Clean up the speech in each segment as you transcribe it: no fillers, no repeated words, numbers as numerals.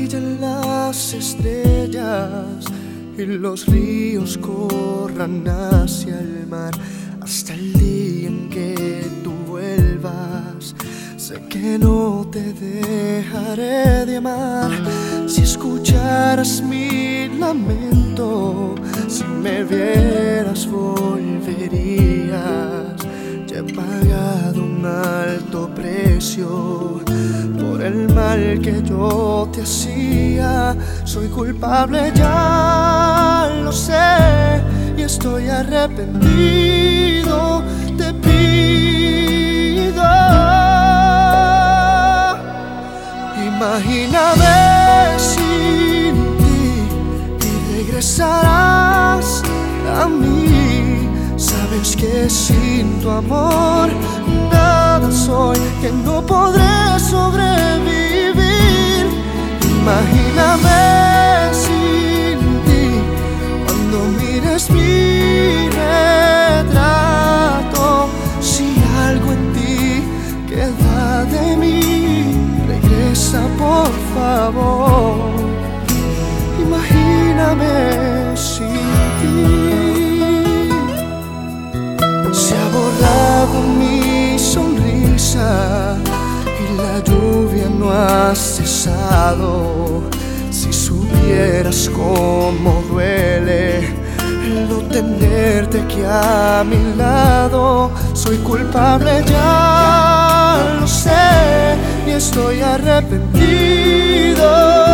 brillen las estrellas y los ríos corran hacia el mar, hasta el día en que tú vuelvas. Sé que no te dejaré de amar. Si escucharas mi lamento, si me vieras volverías. Ya he pagado un alto precio por el mal que yo te hacía. Soy culpable, ya lo sé, y estoy arrepentido. Te pido, imagíname sin ti y regresarás a mí. Sabes que sin tu amor nada soy, que no podré sobrevivir. Imagíname sin ti, cuando mires mi retrato. Si algo en ti queda de mí, regresa por favor. Imagíname sin ti. Se ha borrado mi sonrisa y la lluvia no ha cesado. Si supieras cómo duele el no tenerte aquí a mi lado. Soy culpable, ya lo sé, y estoy arrepentido.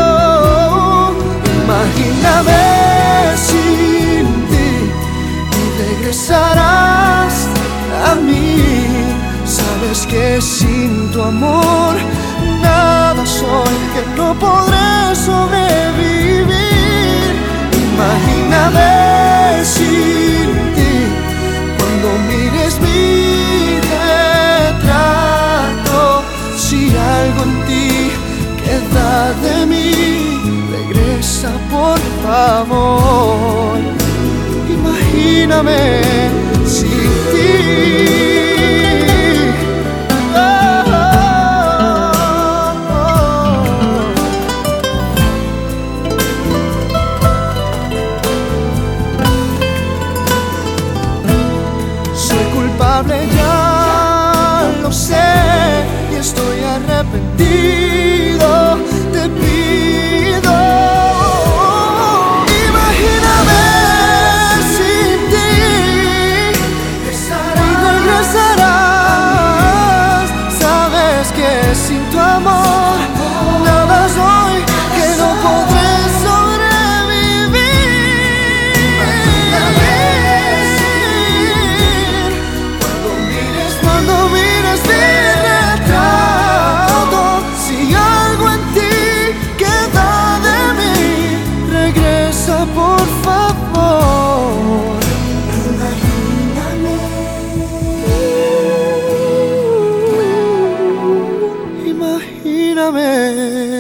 Imagíname sin ti y regresarás a mí. Sabes que sin tu amor nada soy, que no podré sobrevivir. Imagíname sin ti, cuando mires mi retrato. Si algo en ti queda de mí, regresa por favor. Imagíname sin ti. Soy culpable, ya lo sé, y estoy arrepentido. Te pido, imagíname sin ti y regresarás. Sabes que sin tu amor nada soy, que no podré por favor. Imagíname.